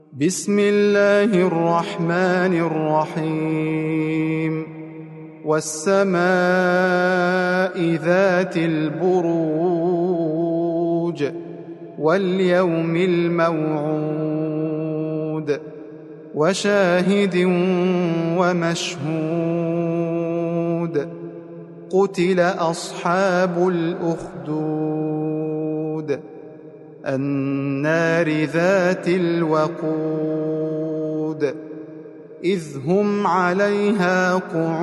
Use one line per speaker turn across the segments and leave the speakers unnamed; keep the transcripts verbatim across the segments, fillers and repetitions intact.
بسم الله الرحمن الرحيم والسماء ذات البروج واليوم الموعود وشاهد ومشهود قتل أصحاب الأخدود النار ذات الوقود إذ هم عليها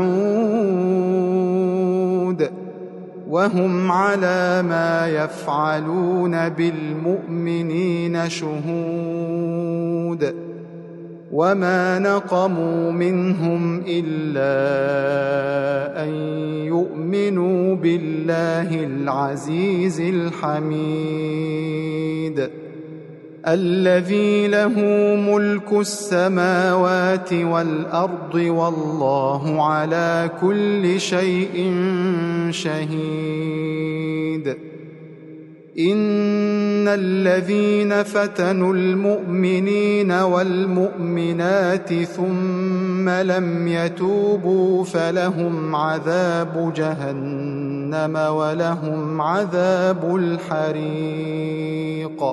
قعود وهم على ما يفعلون بالمؤمنين شهود وما نقموا منهم إلا أن يؤمنوا بالله العزيز الحميد الذي له ملك السماوات والأرض والله على كل شيء شهيد إن الذين فتنوا المؤمنين والمؤمنات ثم لم يتوبوا فلهم عذاب جهنم ولهم عذاب الحريق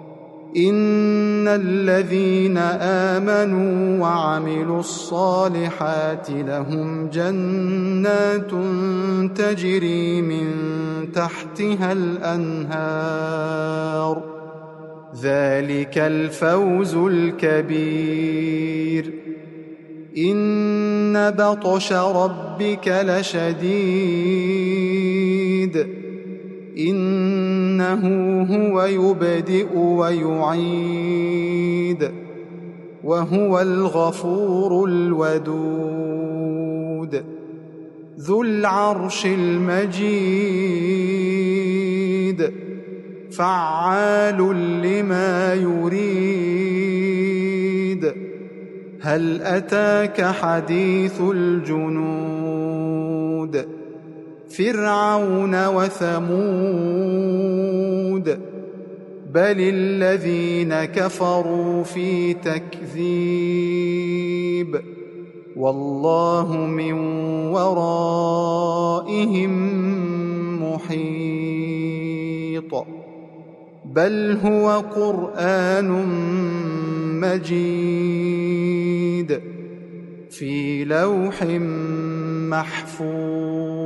إن الذين آمنوا وعملوا الصالحات لهم جنات تجري من تحتها الأنهار ذلك الفوز الكبير إن بطش ربك لشديد إنه هو يبدئ ويعيد وهو الغفور الودود ذو العرش المجيد فعال لما يريد هل أتاك حديث الجنود فرعون وثمود بل الذين كفروا في تكذيب والله من ورائهم محيط بل هو قرآن مجيد في لوح محفوظ